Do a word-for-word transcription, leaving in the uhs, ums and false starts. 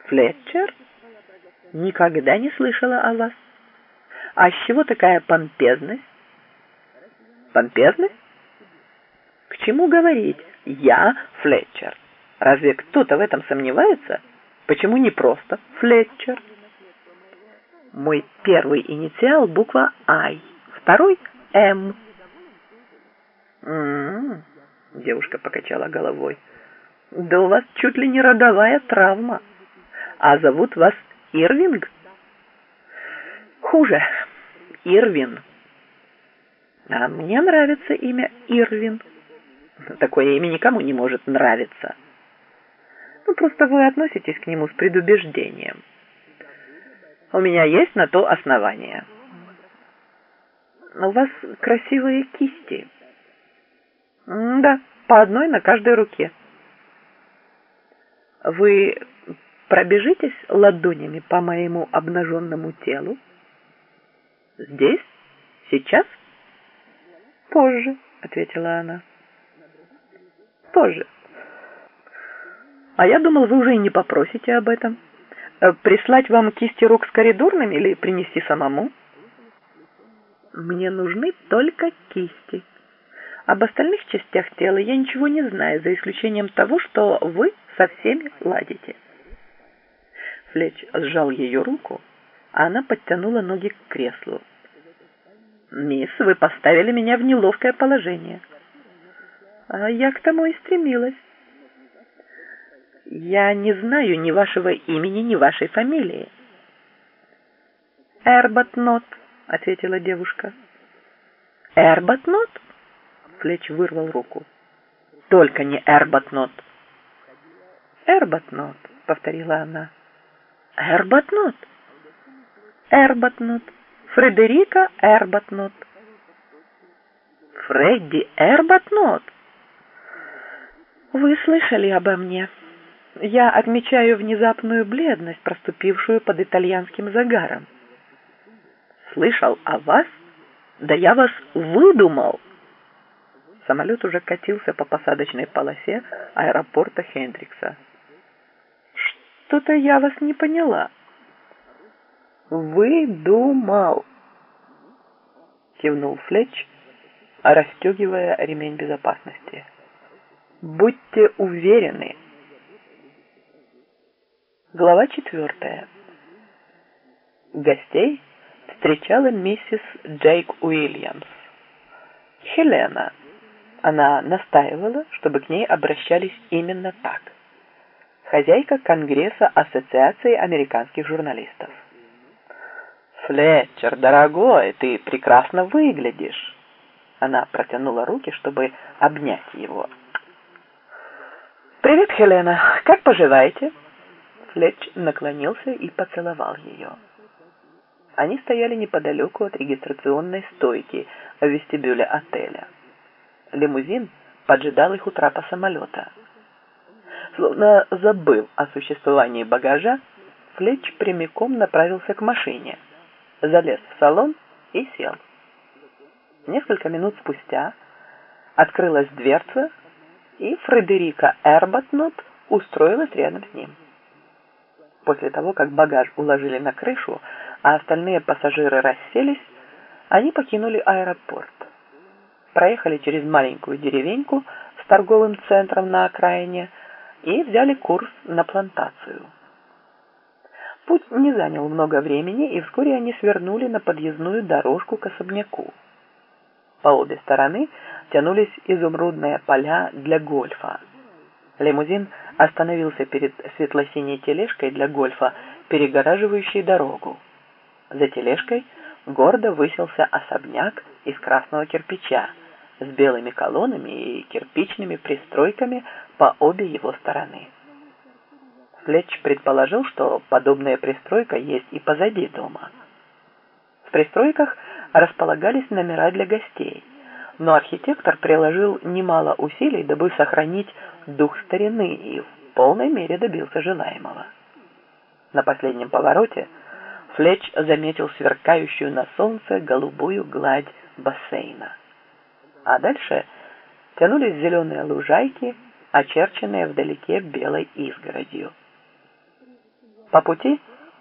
Флетчер? Никогда не слышала о вас. А с чего такая помпезность? Помпезность? К чему говорить? Я Флетчер. Разве кто-то в этом сомневается? Почему не просто Флетчер? Мой первый инициал буква I, второй М. М-м-м, девушка покачала головой. Да у вас чуть ли не родовая травма. А зовут вас Ирвинг? Хуже. Ирвин. А мне нравится имя Ирвин. Такое имя никому не может нравиться. Ну, просто вы относитесь к нему с предубеждением. У меня есть на то основание. У вас красивые кисти. Да, по одной на каждой руке. Вы пробежитесь ладонями по моему обнаженному телу? Здесь? Сейчас? Позже, ответила она. Позже. А я думал, вы уже и не попросите об этом. Прислать вам кисти рук с коридорными или принести самому? Мне нужны только кисти. Об остальных частях тела я ничего не знаю, за исключением того, что вы со всеми ладите. Флетч сжал ее руку, а она подтянула ноги к креслу. «Мисс, вы поставили меня в неловкое положение». «А я к тому и стремилась». «Я не знаю ни вашего имени, ни вашей фамилии». «Эрбатнот», — ответила девушка. «Эрбатнот?» — Флетч вырвал руку. «Только не Эрбатнот». «Эрбатнот», — повторила она. «Эрбатнот». «Эрбатнот. Фредерика Эрбатнот». «Фредди Эрбатнот?» «Вы слышали обо мне. Я отмечаю внезапную бледность, проступившую под итальянским загаром». «Слышал о вас? Да я вас выдумал!» Самолет уже катился по посадочной полосе аэропорта Хендрикса. «Что-то я вас не поняла». «Выдумал!» кивнул Флетч, расстегивая ремень безопасности. «Будьте уверены». Глава четвертая. Гостей встречала миссис Джейк Уильямс. Хелена. Она настаивала, чтобы к ней обращались именно так. Хозяйка Конгресса Ассоциации американских журналистов. «Флетчер, дорогой, ты прекрасно выглядишь!» Она протянула руки, чтобы обнять его. «Привет, Хелена! Как поживаете?» Флетч наклонился и поцеловал ее. Они стояли неподалеку от регистрационной стойки в вестибюле отеля. Лимузин поджидал их у трапа самолета. Словно забыв о существовании багажа, Флетч прямиком направился к машине, залез в салон и сел. Несколько минут спустя открылась дверца, и Фредерика Эрбатнот устроилась рядом с ним. После того, как багаж уложили на крышу, а остальные пассажиры расселись, они покинули аэропорт. Проехали через маленькую деревеньку с торговым центром на окраине и взяли курс на плантацию. Путь не занял много времени, и вскоре они свернули на подъездную дорожку к особняку. По обе стороны тянулись изумрудные поля для гольфа. Лимузин остановился перед светло-синей тележкой для гольфа, перегораживающей дорогу. За тележкой гордо высился особняк из красного кирпича с белыми колоннами и кирпичными пристройками по обе его стороны. Флетч предположил, что подобная пристройка есть и позади дома. В пристройках располагались номера для гостей, но архитектор приложил немало усилий, дабы сохранить дух старины, и в полной мере добился желаемого. На последнем повороте Флетч заметил сверкающую на солнце голубую гладь бассейна. А дальше тянулись зеленые лужайки, очерченные вдалеке белой изгородью. По пути